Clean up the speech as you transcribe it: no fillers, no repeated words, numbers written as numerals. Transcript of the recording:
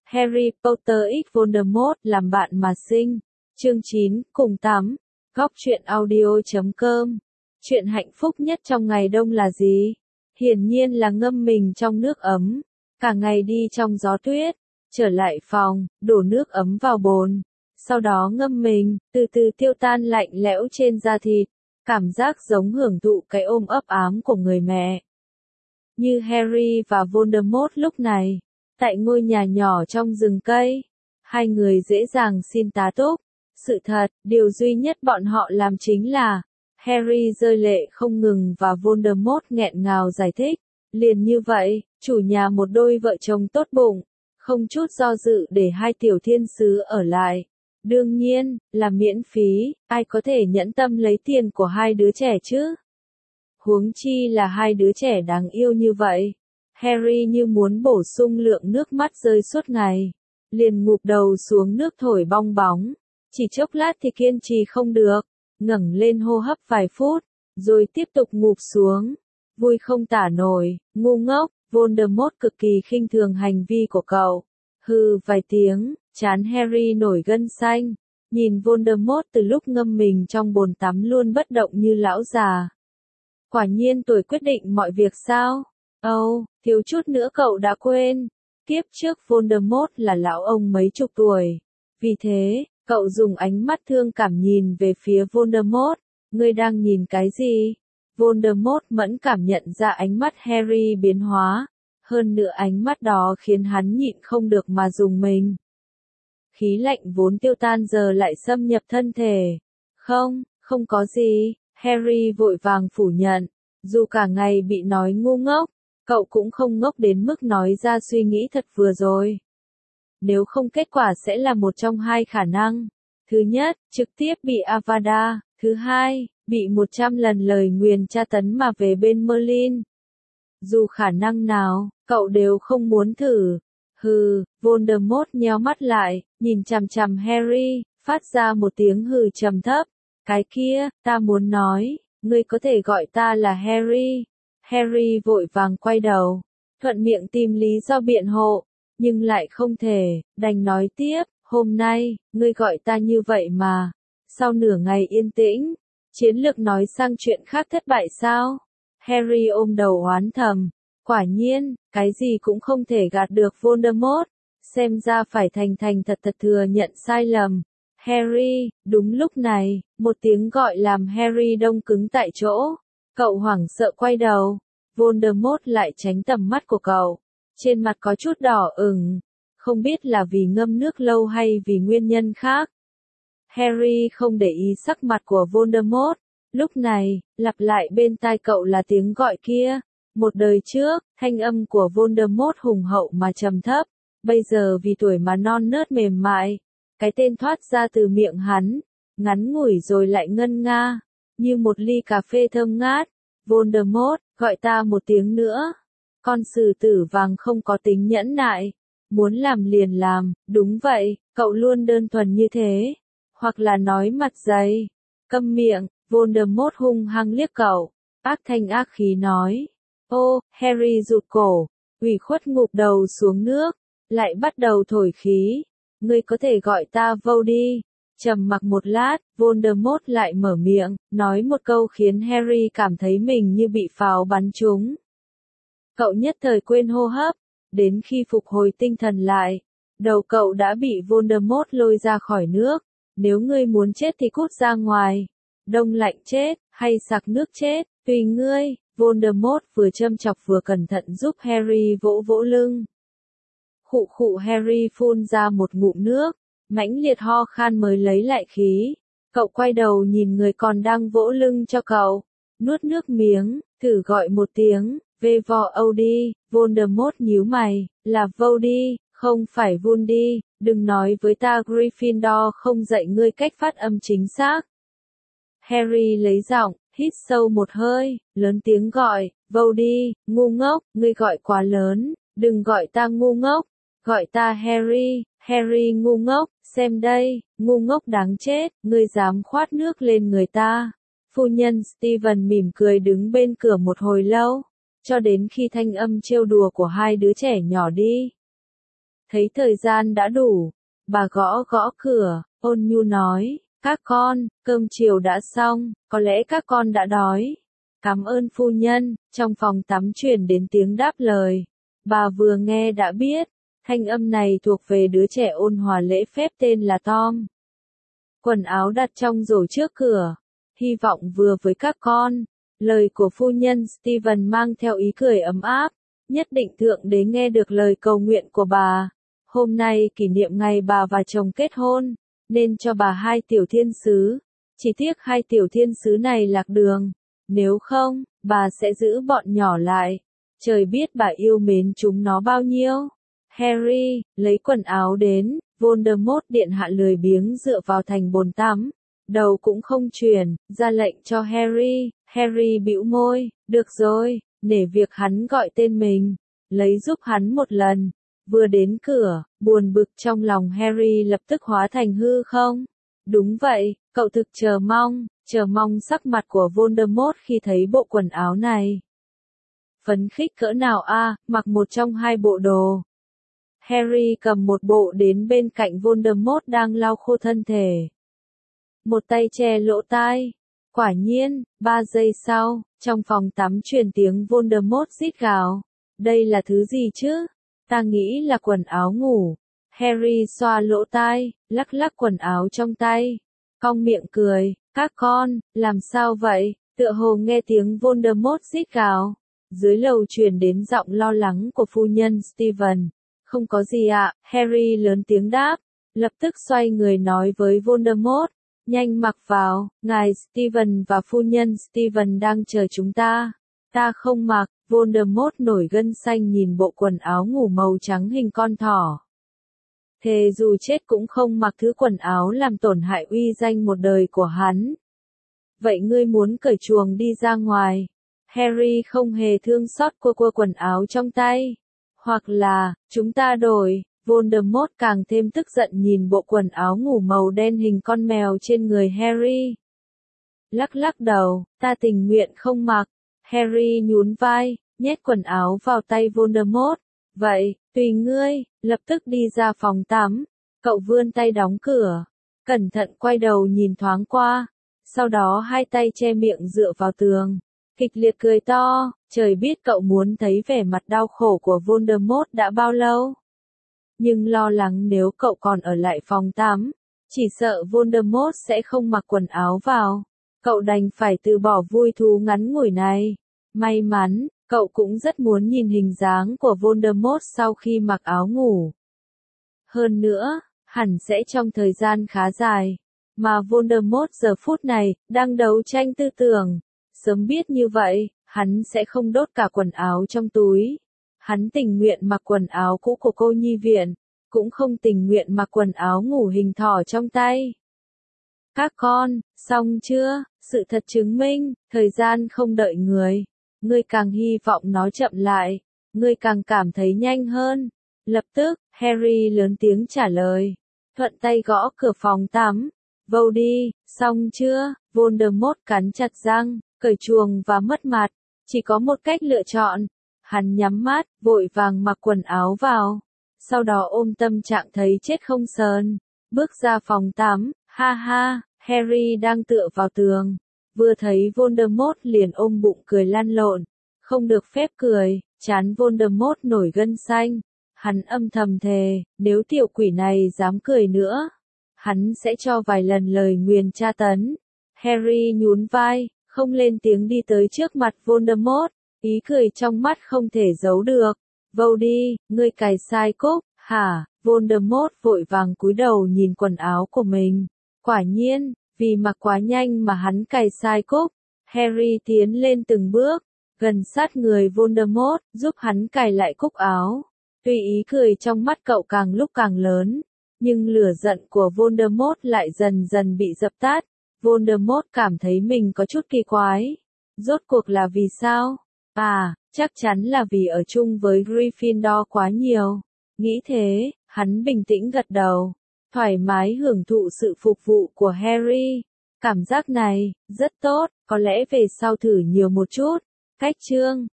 Harry Potter x Voldemort làm bạn mà sinh. Chương 9, cùng tắm. Góc truyện audio.com. Chuyện hạnh phúc nhất trong ngày đông là gì? Hiển nhiên là ngâm mình trong nước ấm. Cả ngày đi trong gió tuyết. Trở lại phòng, đổ nước ấm vào bồn. Sau đó ngâm mình, từ từ tiêu tan lạnh lẽo trên da thịt. Cảm giác giống hưởng thụ cái ôm ấp ám của người mẹ. Như Harry và Voldemort lúc này. Tại ngôi nhà nhỏ trong rừng cây, hai người dễ dàng xin tá túc. Sự thật, điều duy nhất bọn họ làm chính là, Harry rơi lệ không ngừng và Voldemort nghẹn ngào giải thích. Liền như vậy, chủ nhà một đôi vợ chồng tốt bụng, không chút do dự để hai tiểu thiên sứ ở lại. Đương nhiên, là miễn phí, ai có thể nhẫn tâm lấy tiền của hai đứa trẻ chứ? Huống chi là hai đứa trẻ đáng yêu như vậy. Harry như muốn bổ sung lượng nước mắt rơi suốt ngày. Liền ngụp đầu xuống nước thổi bong bóng. Chỉ chốc lát thì kiên trì không được. Ngẩng lên hô hấp vài phút. Rồi tiếp tục ngụp xuống. Vui không tả nổi, ngu ngốc. Voldemort cực kỳ khinh thường hành vi của cậu. Hừ vài tiếng, trán Harry nổi gân xanh. Nhìn Voldemort từ lúc ngâm mình trong bồn tắm luôn bất động như lão già. Quả nhiên tuổi quyết định mọi việc sao? Thiếu chút nữa cậu đã quên. Kiếp trước Voldemort là lão ông mấy chục tuổi. Vì thế, cậu dùng ánh mắt thương cảm nhìn về phía Voldemort. Ngươi đang nhìn cái gì? Voldemort mẫn cảm nhận ra ánh mắt Harry biến hóa. Hơn nữa ánh mắt đó khiến hắn nhịn không được mà rùng mình. Khí lạnh vốn tiêu tan giờ lại xâm nhập thân thể. Không có gì. Harry vội vàng phủ nhận. Dù cả ngày bị nói ngu ngốc, cậu cũng không ngốc đến mức nói ra suy nghĩ thật vừa rồi. Nếu không kết quả sẽ là một trong hai khả năng. Thứ nhất, trực tiếp bị Avada. Thứ hai, bị 100 lần lời nguyền tra tấn mà về bên Merlin. Dù khả năng nào, cậu đều không muốn thử. Voldemort nheo mắt lại, nhìn chằm chằm Harry, phát ra một tiếng hừ trầm thấp. Cái kia, ta muốn nói, ngươi có thể gọi ta là Harry. Harry vội vàng quay đầu, thuận miệng tìm lý do biện hộ, nhưng lại không thể, đành nói tiếp, hôm nay, ngươi gọi ta như vậy mà. Sau nửa ngày yên tĩnh, chiến lược nói sang chuyện khác thất bại sao? Harry ôm đầu oán thầm, quả nhiên, cái gì cũng không thể gạt được Voldemort, xem ra phải thành thật thừa nhận sai lầm. Harry, đúng lúc này, một tiếng gọi làm Harry đông cứng tại chỗ. Cậu hoảng sợ quay đầu. Voldemort lại tránh tầm mắt của cậu. Trên mặt có chút đỏ ửng. Không biết là vì ngâm nước lâu hay vì nguyên nhân khác. Harry không để ý sắc mặt của Voldemort. Lúc này, lặp lại bên tai cậu là tiếng gọi kia. Một đời trước, thanh âm của Voldemort hùng hậu mà trầm thấp. Bây giờ vì tuổi mà non nớt mềm mại. Cái tên thoát ra từ miệng hắn. Ngắn ngủi rồi lại ngân nga. Như một ly cà phê thơm ngát. Voldemort, gọi ta một tiếng nữa. Con sử tử vàng không có tính nhẫn nại. Muốn làm liền làm, đúng vậy, cậu luôn đơn thuần như thế. Hoặc là nói mặt dày. Câm miệng, Voldemort hung hăng liếc cậu. Ác thanh ác khí nói. Harry rụt cổ, ủy khuất ngụp đầu xuống nước. Lại bắt đầu thổi khí. Ngươi có thể gọi ta Vô đi. Trầm mặc một lát, Voldemort lại mở miệng, nói một câu khiến Harry cảm thấy mình như bị pháo bắn trúng. Cậu nhất thời quên hô hấp, đến khi phục hồi tinh thần lại, đầu cậu đã bị Voldemort lôi ra khỏi nước. Nếu ngươi muốn chết thì cút ra ngoài. Đông lạnh chết, hay sặc nước chết, tùy ngươi. Voldemort vừa châm chọc vừa cẩn thận giúp Harry vỗ vỗ lưng. Khụ Harry phun ra một ngụm nước, mãnh liệt ho khan mới lấy lại khí. Cậu quay đầu nhìn người còn đang vỗ lưng cho cậu, nuốt nước miếng, thử gọi một tiếng, Vovody. Voldemort nhíu mày, là Vody, không phải Vundi, đừng nói với ta Gryffindor không dạy ngươi cách phát âm chính xác. Harry lấy giọng, hít sâu một hơi, lớn tiếng gọi, Vody, ngu ngốc, ngươi gọi quá lớn, đừng gọi ta ngu ngốc. Gọi ta Harry, Harry ngu ngốc, xem đây, ngu ngốc đáng chết, ngươi dám khoát nước lên người ta. Phu nhân Steven mỉm cười đứng bên cửa một hồi lâu, cho đến khi thanh âm trêu đùa của hai đứa trẻ nhỏ đi. Thấy thời gian đã đủ, bà gõ gõ cửa, ôn nhu nói, các con, cơm chiều đã xong, có lẽ các con đã đói. Cảm ơn phu nhân, trong phòng tắm truyền đến tiếng đáp lời. Bà vừa nghe đã biết, thanh âm này thuộc về đứa trẻ ôn hòa lễ phép tên là Tom. Quần áo đặt trong rổ trước cửa, hy vọng vừa với các con. Lời của phu nhân Steven mang theo ý cười ấm áp, nhất định Thượng Đế nghe được lời cầu nguyện của bà. Hôm nay kỷ niệm ngày bà và chồng kết hôn, nên cho bà 2 tiểu thiên sứ. Chỉ tiếc 2 tiểu thiên sứ này lạc đường, nếu không, bà sẽ giữ bọn nhỏ lại. Trời biết bà yêu mến chúng nó bao nhiêu. Harry, lấy quần áo đến, Voldemort điện hạ lười biếng dựa vào thành bồn tắm. Đầu cũng không chuyển, ra lệnh cho Harry. Harry bĩu môi, được rồi, nể việc hắn gọi tên mình, lấy giúp hắn một lần. Vừa đến cửa, buồn bực trong lòng Harry lập tức hóa thành hư không. Đúng vậy, cậu thực chờ mong sắc mặt của Voldemort khi thấy bộ quần áo này. Phấn khích cỡ nào a, mặc một trong 2 bộ đồ. Harry cầm một bộ đến bên cạnh Voldemort đang lau khô thân thể. Một tay che lỗ tai. Quả nhiên, 3 giây sau, trong phòng tắm truyền tiếng Voldemort rít gào. Đây là thứ gì chứ? Ta nghĩ là quần áo ngủ. Harry xoa lỗ tai, lắc lắc quần áo trong tay. Cong miệng cười, các con, làm sao vậy? Tựa hồ nghe tiếng Voldemort rít gào. Dưới lầu truyền đến giọng lo lắng của phu nhân Steven. Không có gì ạ, Harry lớn tiếng đáp. Lập tức xoay người nói với Voldemort. Nhanh mặc vào, ngài Steven và phu nhân Steven đang chờ chúng ta. Ta không mặc, Voldemort nổi gân xanh nhìn bộ quần áo ngủ màu trắng hình con thỏ. Thề dù chết cũng không mặc thứ quần áo làm tổn hại uy danh một đời của hắn. Vậy ngươi muốn cởi chuồng đi ra ngoài? Harry không hề thương xót cua quần áo trong tay. Hoặc là, chúng ta đổi. Voldemort càng thêm tức giận nhìn bộ quần áo ngủ màu đen hình con mèo trên người Harry. Lắc lắc đầu, ta tình nguyện không mặc. Harry nhún vai, nhét quần áo vào tay Voldemort. Vậy, tùy ngươi, lập tức đi ra phòng tắm. Cậu vươn tay đóng cửa, cẩn thận quay đầu nhìn thoáng qua. Sau đó 2 tay che miệng dựa vào tường, kịch liệt cười to. Trời biết cậu muốn thấy vẻ mặt đau khổ của Voldemort đã bao lâu. Nhưng lo lắng nếu cậu còn ở lại phòng tắm, chỉ sợ Voldemort sẽ không mặc quần áo vào. Cậu đành phải từ bỏ vui thú ngắn ngủi này. May mắn, cậu cũng rất muốn nhìn hình dáng của Voldemort sau khi mặc áo ngủ. Hơn nữa, hẳn sẽ trong thời gian khá dài, mà Voldemort giờ phút này, đang đấu tranh tư tưởng. Sớm biết như vậy, hắn sẽ không đốt cả quần áo trong túi. Hắn tình nguyện mặc quần áo cũ của cô nhi viện, cũng không tình nguyện mặc quần áo ngủ hình thỏ trong tay. Các con, xong chưa? Sự thật chứng minh, thời gian không đợi người. Ngươi càng hy vọng nó chậm lại, ngươi càng cảm thấy nhanh hơn. Lập tức, Harry lớn tiếng trả lời. Thuận tay gõ cửa phòng tắm. Vô đi, xong chưa? Voldemort cắn chặt răng, cởi chuồng và mất mặt. Chỉ có một cách lựa chọn. Hắn nhắm mắt, vội vàng mặc quần áo vào. Sau đó ôm tâm trạng thấy chết không sờn. Bước ra phòng tắm, ha ha, Harry đang tựa vào tường. Vừa thấy Voldemort liền ôm bụng cười lăn lộn. Không được phép cười, trán Voldemort nổi gân xanh. Hắn âm thầm thề, nếu tiểu quỷ này dám cười nữa, hắn sẽ cho vài lần lời nguyền tra tấn. Harry nhún vai, không lên tiếng đi tới trước mặt Voldemort. Ý cười trong mắt không thể giấu được. Vô đi, ngươi cài sai cúc, hả? Voldemort vội vàng cúi đầu nhìn quần áo của mình. Quả nhiên, vì mặc quá nhanh mà hắn cài sai cúc. Harry tiến lên từng bước, gần sát người Voldemort, giúp hắn cài lại cúc áo. Tuy ý cười trong mắt cậu càng lúc càng lớn, nhưng lửa giận của Voldemort lại dần dần bị dập tắt. Voldemort cảm thấy mình có chút kỳ quái. Rốt cuộc là vì sao? À, chắc chắn là vì ở chung với Gryffindor quá nhiều. Nghĩ thế, hắn bình tĩnh gật đầu, thoải mái hưởng thụ sự phục vụ của Harry. Cảm giác này, rất tốt, có lẽ về sau thử nhiều một chút. Cách chương